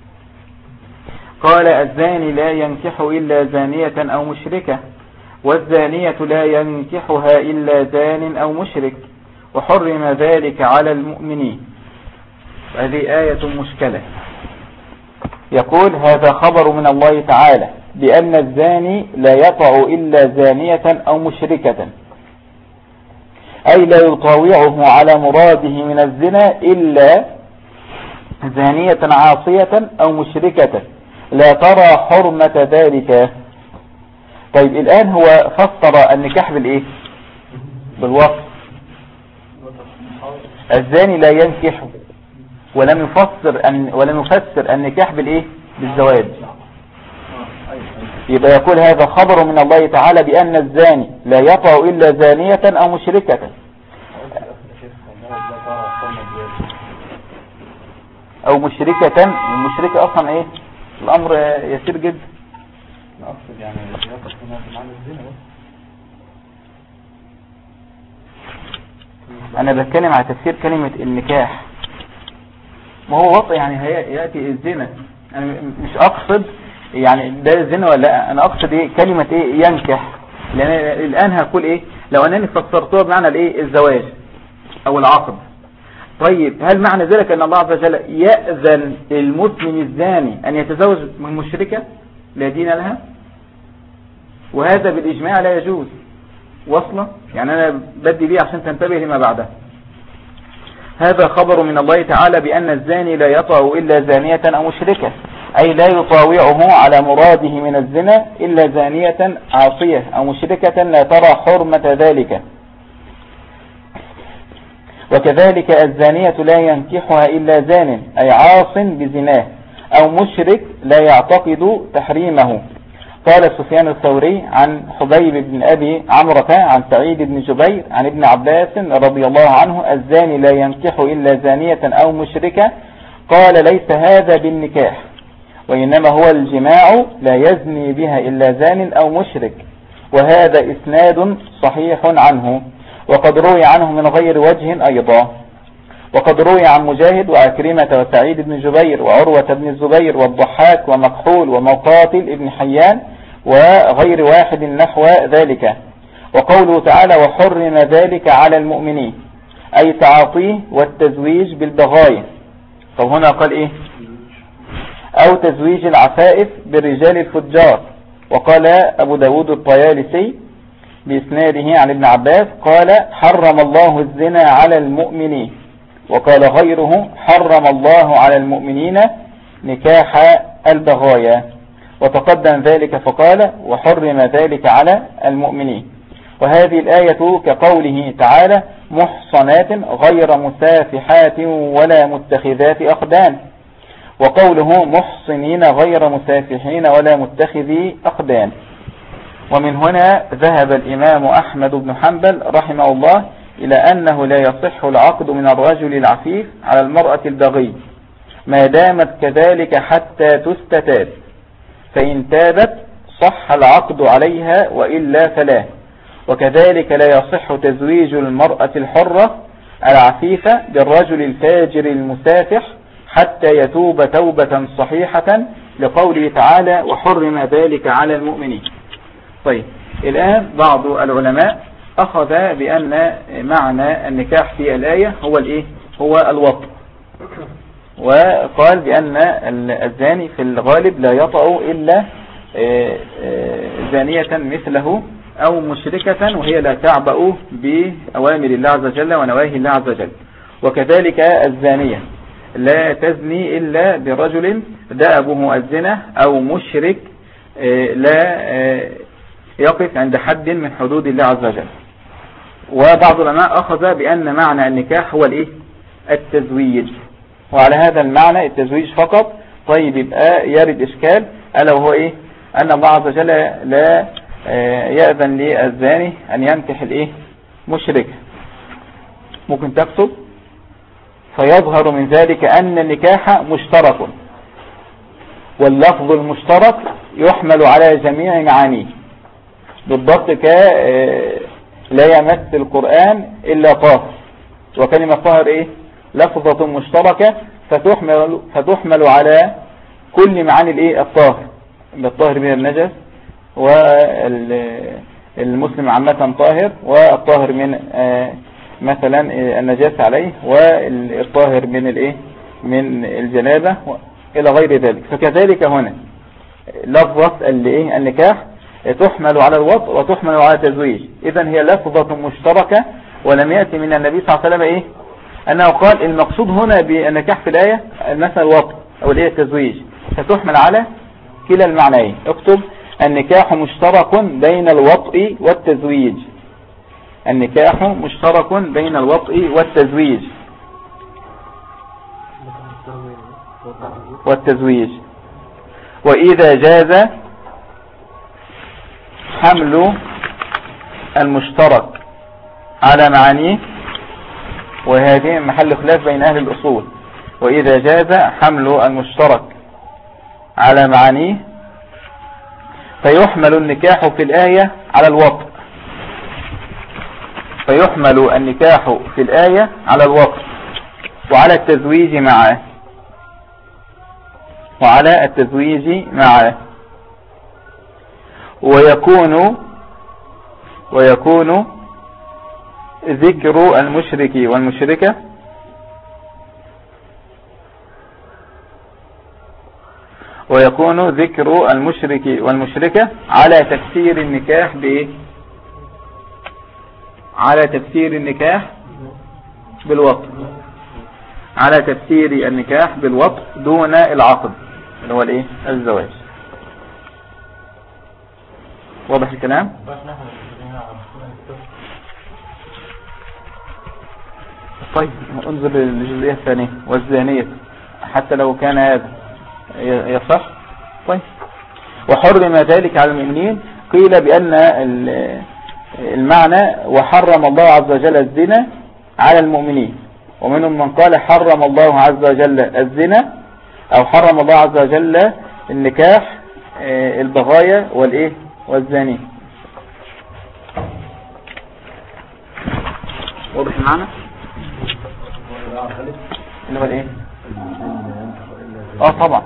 قال الزاني لا ينكح إلا زانية أو مشركة والزانية لا ينكحها إلا زان أو مشرك وحرم ذلك على المؤمنين. هذه آية مشكلة. يقول هذا خبر من الله تعالى بأن الزاني لا يطع إلا زانية أو مشركة أي لا يطاوعه على مراده من الزنا إلا زانية عاصية أو مشركة لا ترى حرمة ذلك. طيب الآن هو فسر النكاح بالإيه؟ بالوصف. الزاني لا ينكح ولم يفسر النكاح بالإيه؟ بالزواج. يبقى يقول هذا خبر من الله تعالى بأن الزاني لا يطع إلا زانية أو مشركة. أو مشركة. المشركة أصلا إيه؟ الأمر يسير جدا. أقصد يعني يقصد هنا بمعنى الزنا. أنا بتكلم على تفسير كلمة النكاح. ما هو وطء يعني يأتي الزنا. أنا مش أقصد يعني ده الزنا ولا لا، أنا أقصد إيه كلمة إيه ينكح. لأن الآن هقول إيه لو أنني فسرتها بمعنى الإيه الزواج أو العقد. طيب هل معنى ذلك أن الله عز وجل يأذن المسلم الزاني أن يتزوج من مشركة لا دين لها؟ وهذا بالإجماع لا يجوز وصلا. يعني أنا بدي ليه عشان تنتبه لما بعده. هذا خبر من الله تعالى بأن الزاني لا يطع إلا زانية أو مشركة أي لا يطاوعه على مراده من الزنا إلا زانية عاصية أو مشركة لا ترى حرمة ذلك. وكذلك الزانية لا ينكحها إلا زان أي عاص بزناه أو مشرك لا يعتقد تحريمه. قال سفيان الثوري عن حبيب بن أبي عمرة عن سعيد بن جبير عن ابن عباس رضي الله عنه الزاني لا ينكح إلا زانية أو مشركة. قال ليس هذا بالنكاح وإنما هو الجماع لا يزني بها إلا زان أو مشرك. وهذا إسناد صحيح عنه وقد روي عنه من غير وجه أيضا. وقد روي عن مجاهد وعكرمة وسعيد بن جبير وعروة بن الزبير والضحاك ومكحول ومقاتل ابن حيان وغير واحد نحو ذلك. وقوله تعالى وحرم ذلك على المؤمنين أي تعاطيه والتزويج بالبغاية. طب هنا قال إيه؟ أو تزويج العفائف بالرجال الفجار. وقال أبو داود الطيالسي بإسناده عن ابن عباس قال حرم الله الزنا على المؤمنين. وقال غيره حرم الله على المؤمنين نكاح البغايا. وتقدم ذلك فقال وحرم ذلك على المؤمنين. وهذه الآية كقوله تعالى محصنات غير مسافحات ولا متخذات أخدان. وقوله محصنين غير مسافحين ولا متخذي أخدان. ومن هنا ذهب الإمام أحمد بن حنبل رحمه الله إلى أنه لا يصح العقد من الرجل العفيف على المرأة البغي ما دامت كذلك حتى تستتاب، فإن تابت صح العقد عليها وإلا فلا. وكذلك لا يصح تزويج المرأة الحرة العفيفة بالرجل الفاجر المسافح حتى يتوب توبة صحيحة لقوله تعالى وحرم ذلك على المؤمنين. طيب الآن بعض العلماء أخذ بأن معنى النكاح في الآية هو الإيه؟ هو الوطء. وقال بأن الزاني في الغالب لا يطأ إلا زانية مثله أو مشركة وهي لا تعبأ بأوامر الله عز وجل ونواهي الله عز وجل. وكذلك الزانية لا تزني إلا برجل دأبه الزنا أو مشرك لا يقف عند حد من حدود الله عز وجل. وبعض العلماء أخذ بأن معنى النكاح هو الإيه؟ التزويج. وعلى هذا المعنى التزويج فقط. طيب يبقى يرد إشكال ألا وهو إيه؟ أن الله عز وجل لا يأذن للزاني أن ينكح الإيه؟ مشرك. ممكن تكتب فيظهر من ذلك أن النكاح مشترك، واللفظ المشترك يحمل على جميع معانيه بالضبط لا يمس القرآن إلا طاهر. وكلمة طاهر إيه؟ لفظة مشتركة فتحمل على كل معاني الإيه؟ الطاهر. الطاهر من النجس والمسلم عامة طاهر، والطاهر من مثلا النجاسة عليه، والطاهر من الإيه؟ من الجنابة إلى غير ذلك. فكذلك هنا لفظة النكاح تحمل على الوطء وتحمل على التزويج. إذن هي لفظة مشتركة، ولم يأتي من النبي صلى الله عليه وسلم إيه؟ أنه قال المقصود هنا بالنكاح في الآية مثلا الوطء أو التزويج، فتحمل على كلا المعنيين. اكتب النكاح مشترك بين الوطء والتزويج. النكاح مشترك بين الوطء والتزويج. وإذا جاز حمل المشترك على معانيه، وهذه محل خلاف بين أهل الأصول، وإذا جاز حمل المشترك على معانيه فيحمل النكاح في الآية على الوطء. فيحمل النكاح في الآية على الوطء وعلى التزويج معه. ويكون ذكر المشرك والمشركة على تفسير النكاح بإيه؟ على تفسير النكاح بالوطء. على تفسير النكاح بالوطء دون العقد اللي هو الايه؟ الزواج. واضح الكلام؟ طيب انظر للجزئية الثانية والزانية حتى لو كان هذا يصح. طيب وحرم ذلك على المؤمنين، قيل بأن المعنى وحرم الله عز وجل الزنا على المؤمنين، ومنهم من قال حرم الله عز وجل الزنا أو حرم الله عز وجل النكاح البغايا والإيه والزاني. واضح المعنى اللي هو الإيه؟ طبعا.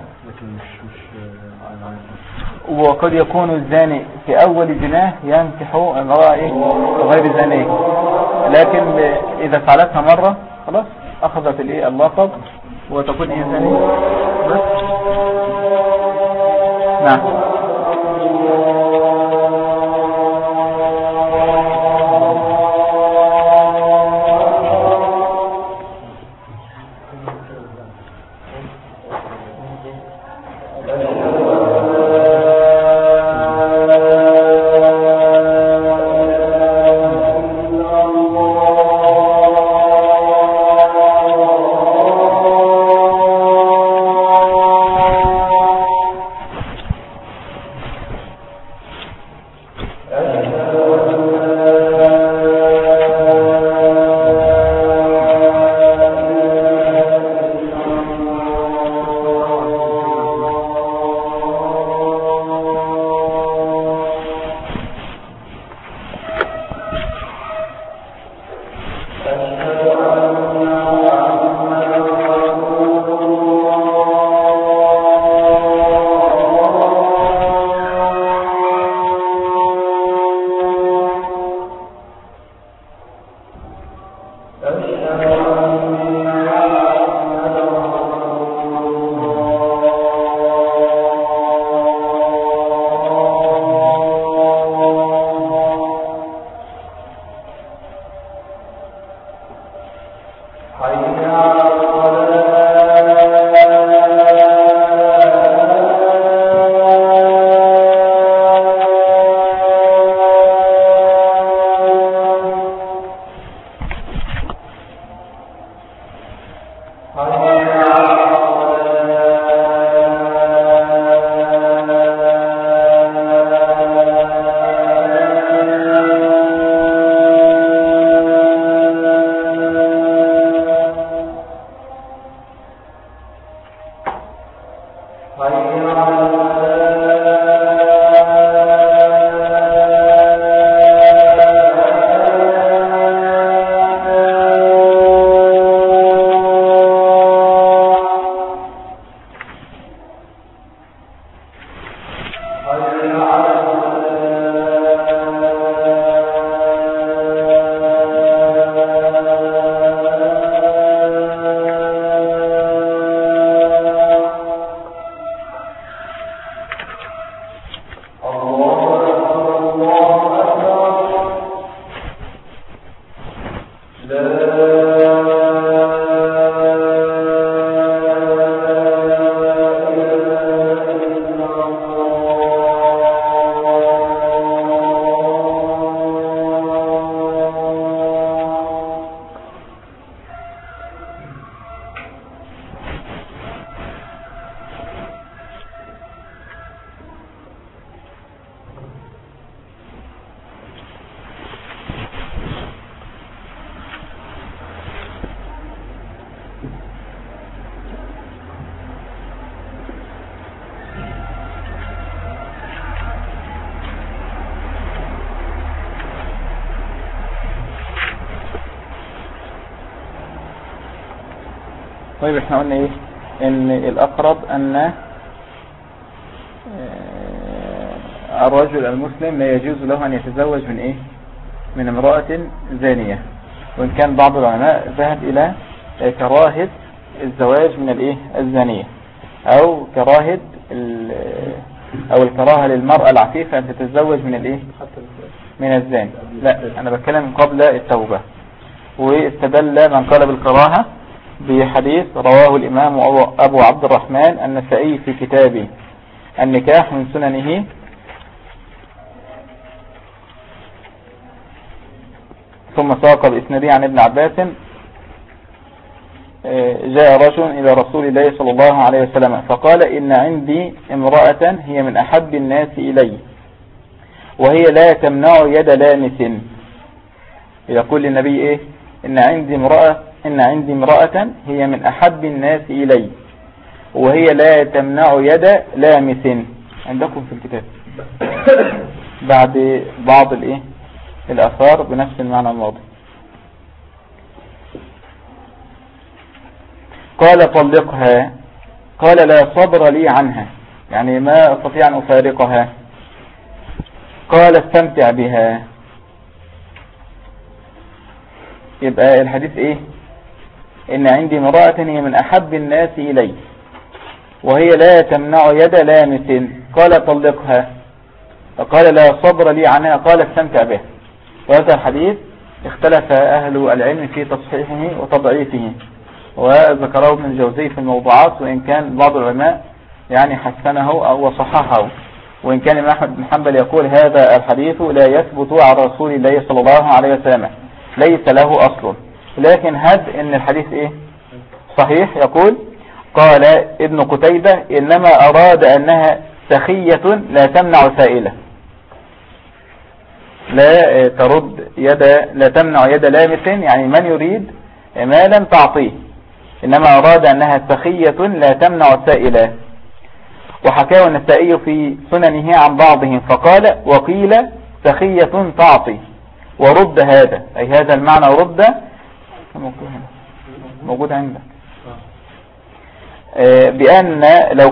وقد يكون الزاني في أول زناه ينكح امرأة غير زانية، لكن إذا فعلتها مرة خلاص أخذت اللقب وتكون زانية بس. نعم. طيب احنا قلنا ايه؟ ان الاقرب ان الرجل المسلم لا يجوز له ان يتزوج من ايه؟ من امرأة زانية، وان كان بعض العلماء ذهب الى كراهة الزواج من الايه؟ الزانية، او كراهة او الكراهة للمرأة العفيفة ان تتزوج من الايه؟ من الزاني. لا انا بتكلم قبل التوبة. واستدل من قال بالكراهة بحديث رواه الإمام أبو عبد الرحمن النسائي في كتابه النكاح من سننه ثم ساق بإسناده عن ابن عباس جاء رجل إلى رسول الله صلى الله عليه وسلم فقال إن عندي امرأة هي من أحب الناس إلي وهي لا تمنع يد لامس. يقول للنبي إيه؟ إن عندي امرأة هي من أحب الناس إلي وهي لا تمنع يد لامس. عندكم في الكتاب بعد بعض الآثار بنفس المعنى الماضي. قال طلقها، قال لا صبر لي عنها، يعني ما أستطيع أن أفارقها. قال استمتع بها. يبقى الحديث إيه؟ إن عندي امرأة هي من أحب الناس إلي وهي لا تمنع يد لامس. قال طلقها، فقال لا صبر لي عنها، قال استمتع بها. وهذا الحديث اختلف أهل العلم في تصحيحه وتضعيفه، وذكره ابن الجوزي في الموضوعات، وإن كان بعض العلماء يعني حسنه أو وصححه، وإن كان الإمام أحمد بن حنبل يقول هذا الحديث لا يثبت عن رسول الله صلى الله عليه وسلم، ليس له أصل. لكن هد إن الحديث إيه؟ صحيح. يقول قال ابن قتيبة إنما أراد أنها سخية لا تمنع سائلة، لا تمنع يد لامس، يعني من يريد ما لم تعطيه، إنما أراد أنها سخية لا تمنع سائلة. وحكاه النسائي في سننه عن بعضهم فقال وقيل سخية تعطي ورد هذا، أي هذا المعنى رد موجود عندك، بأنه لو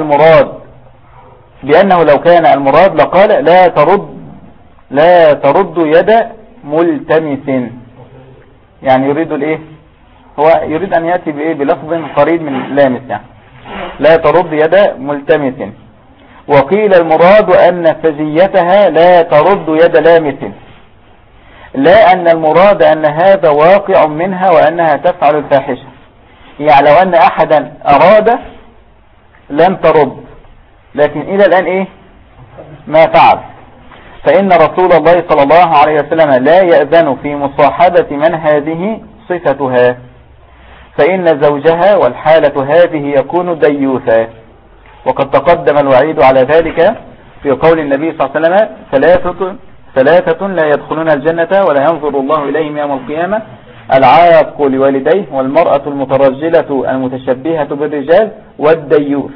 كان المراد لقال لا ترد يد ملتمس، يعني يريد الايه، هو يريد ان يأتي بايه، بلفظ قريب من لامس، يعني لا ترد يد ملتمس. وقيل المراد ان سجيتها لا ترد يد لامس، لا ان المراد ان هذا واقع منها وانها تفعل الفاحشة، يعني لو ان احدا اراد لم ترد، لكن الى الان ايه ما فعل. فإن رسول الله صلى الله عليه وسلم لا يأذن في مصاحبة من هذه صفتها، فإن زوجها والحالة هذه يكون ديوثا. وقد تقدم الوعيد على ذلك في قول النبي صلى الله عليه وسلم ثلاثة لا يدخلون الجنة ولا ينظر الله إليهم يوم القيامة: العاق لوالديه، والمرأة المترجلة المتشبهة بالرجال، والديوث.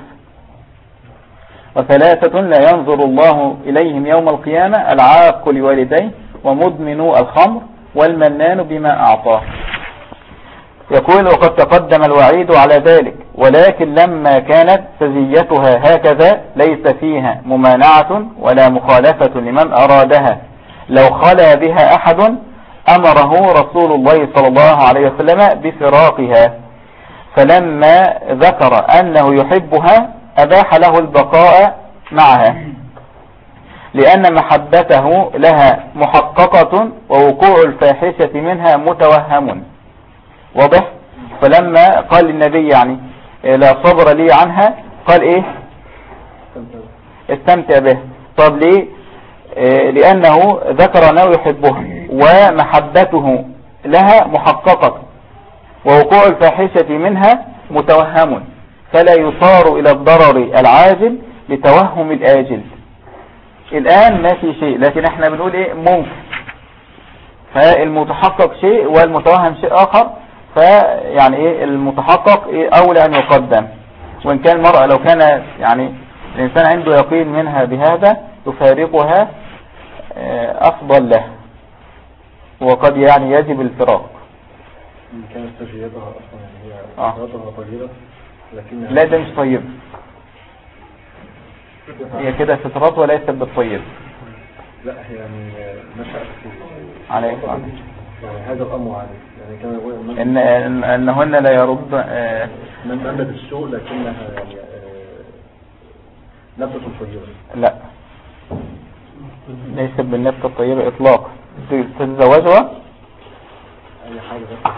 وثلاثة لا ينظر الله إليهم يوم القيامة: العاق لوالديه، ومدمن الخمر، والمنان بما أعطاه. يقول وقد تقدم الوعيد على ذلك، ولكن لما كانت سجيتها هكذا ليس فيها ممانعة ولا مخالفة لمن أرادها، لو خلا بها أحد أمره رسول الله صلى الله عليه وسلم بفراقها، فلما ذكر أنه يحبها أباح له البقاء معها، لأن محبته لها محققة ووقوع الفاحشة منها متوهم. واضح؟ فلما قال للنبي يعني لا صبر لي عنها، قال ايه؟ استمتع به. طب ليه؟ لأنه ذكر أنه يحبها ومحبته لها محققة ووقوع الفاحشة منها متوهم، فلا يصار إلى الضرر العاجل لتوهم الآجل. الآن ما في شيء، لكن احنا بنقول ايه؟ ممكن. فالمتحقق شيء والمتوهم شيء آخر، فيعني ايه المتحقق ايه أولى أن يقدم. وإن كان المرأة لو كان يعني الإنسان عنده يقين منها بهذا يفارقها أفضل له، وقد يعني يجب الفراق. إن كانت سجيتها أصلا يعني هي فترتها طيبة، لكنها لا ده مش طيب، هي كده فترات وليست بالطيب. لا هي يعني نشأت عليه هذا الأمر عليه، يعني كما يقول أنهن لا يرد من بلد السوء، لكنها يعني نبتة طيبة. لا ليست بالنبتة الطيبة إطلاقا. تتزوجها أي حاجة.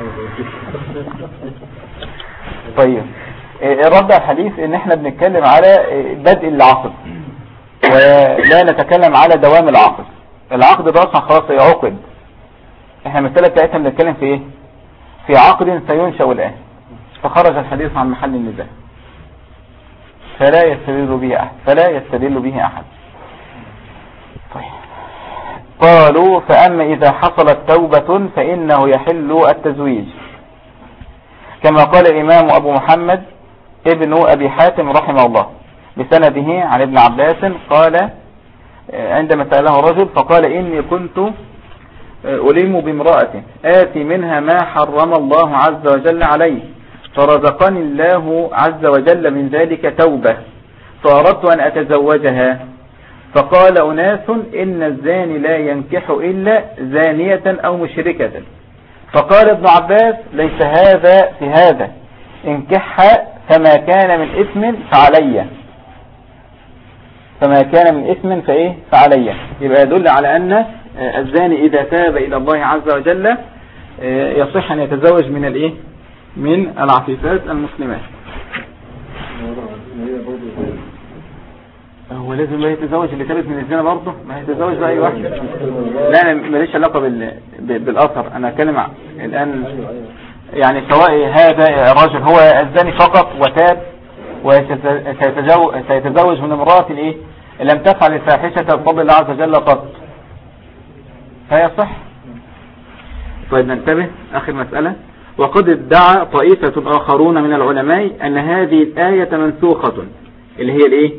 طيب الرد على الحديث ان احنا بنتكلم على بدء العقد ولا نتكلم على دوام العقد. العقد ده اصلا خلاص يعقد. احنا المسألة بتاعتنا بنتكلم في ايه؟ في عقد سينشأ الان، فخرج الحديث عن محل النزاع، فلا يستدل به أحد. طيب. قالوا فأما إذا حصلت توبة فإنه يحل التزويج، كما قال الإمام أبو محمد ابن أبي حاتم رحمه الله بسنده عن ابن عباس قال عندما سأله رجل فقال إني كنت ألم بامرأة آتي منها ما حرم الله عز وجل عليه، فرزقني الله عز وجل من ذلك توبة، فأردت أن أتزوجها، فقال أناس إن الزاني لا ينكح إلا زانية أو مشركة، فقال ابن عباس ليس هذا في هذا، انكحها فما كان من إثم فعلي، فما كان من إثم فعلي. يبقى يدل على أن الزاني إذا تاب إلى الله عز وجل يصح أن يتزوج من من العفيفات المسلمات. هو لازم يتزوج اللي تابت من الزنا برضه، ما يتزوج بأي واحد. لا أنا ماليش علاقة بالأثر، أنا أتكلم الآن يعني سواء هذا الرجل هو الزاني فقط وتاب وسيتزوج من امرأة لم تفعل الفاحشة بفضل الله عز وجل قط، فيصح. طيب ننتبه آخر مسألة. وقد ادعى طائفة آخرون من العلماء أن هذه الآية منسوخة، اللي هي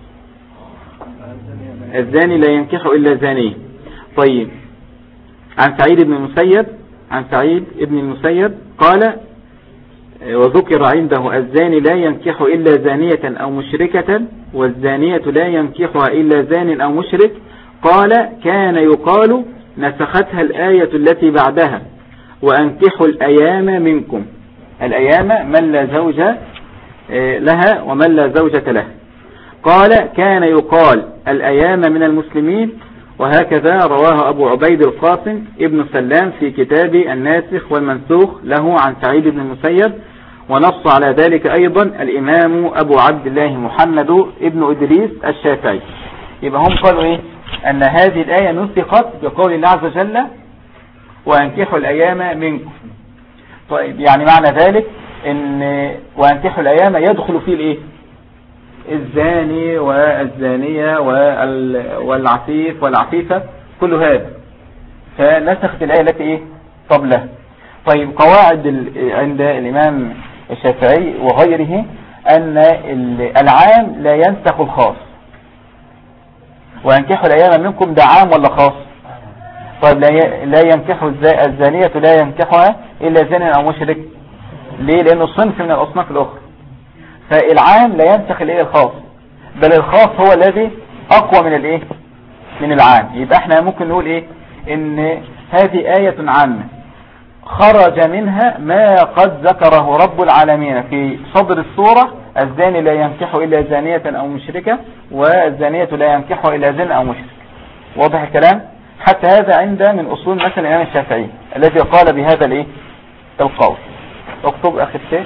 الزاني لا ينكح إلا زاني. طيب عن سعيد بن المسيب قال وذكر عنده الزاني لا ينكح إلا زانية أو مشركة والزانية لا ينكحها إلا زان أو مشرك، قال كان يقال نسختها الآية التي بعدها وأنكحوا الأيام منكم. الأيام من لا زوج لها ومن لا زوجة له. قال كان يقال الأيام من المسلمين، وهكذا رواه أبو عبيد القاسم ابن سلام في كتاب الناسخ والمنسوخ له عن سعيد بن المسيب، ونص على ذلك أيضا الإمام أبو عبد الله محمد ابن إدريس الشافعي. يبقى هم قالوا أن هذه الآية نسخت بقول الله عز وجل وأنكحوا الأيام منكم. طيب يعني معنى ذلك أن وأنكحوا الأيام يدخل فيه الزاني والزانية والعفيف والعفيفة كل هذا، فنسخت الآية التي قبلها. طيب قواعد عند الإمام الشافعي وغيره أن العام لا ينسخ الخاص. وينكحوا الأيام منكم ده عام ولا خاص؟ طيب لا ينكح الزانية لا ينكحها إلا زان أو مشرك. ليه؟ لأنه صنف من الأصناف الأخرى، فالعام لا ينسخ الخاص، بل الخاص هو الذي أقوى من العام. يبقى احنا ممكن نقول إن هذه آية عامة خرج منها ما قد ذكره رب العالمين في صدر السورة: الزاني لا ينكح إلا زانية أو مشركة، والزانية لا ينكح إلا زان أو مشرك. واضح الكلام؟ حتى هذا عند من أصول مثل الإمام الشافعي الذي قال بهذا القول. اكتب أخي الشيخ: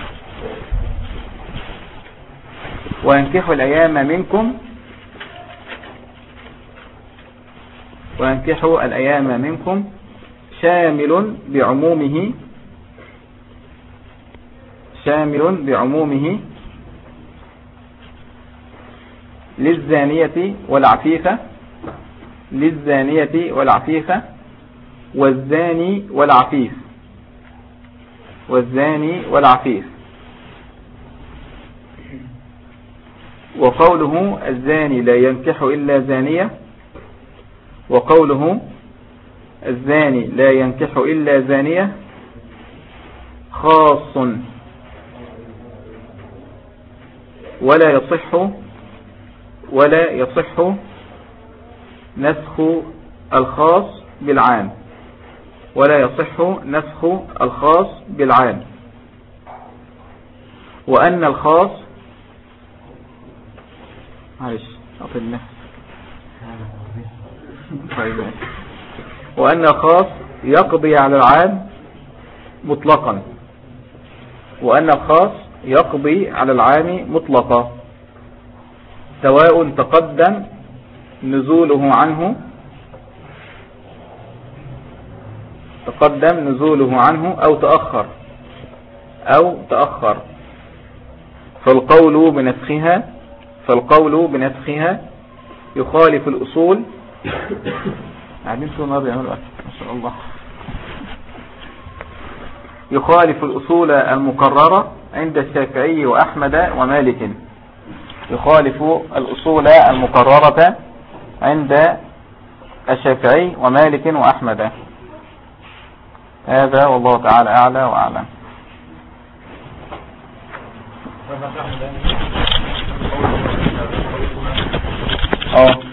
وينكحوا الأيام منكم، وينكحوا الأيام منكم شامل بعمومه للزانية والعفيفة والزاني والعفيف. وقوله الزاني لا ينكح إلا زانية، وقوله الزاني لا ينكح إلا زانية خاص، ولا يصح نسخ الخاص بالعام، وأن الخاص وأن الخاص يقضي على العام مطلقا، سواء تقدم نزوله عنه أو تأخر، أو تأخر، فالقول بنسخها يخالف الأصول. قاعدين طول النهار يعملوا أكل ما شاء الله. يخالف الأصول المقررة عند الشافعي وأحمد ومالك. يخالف الأصول المقررة عند الشافعي ومالك وأحمد. هذا والله تعالى أعلى وأعلم. اه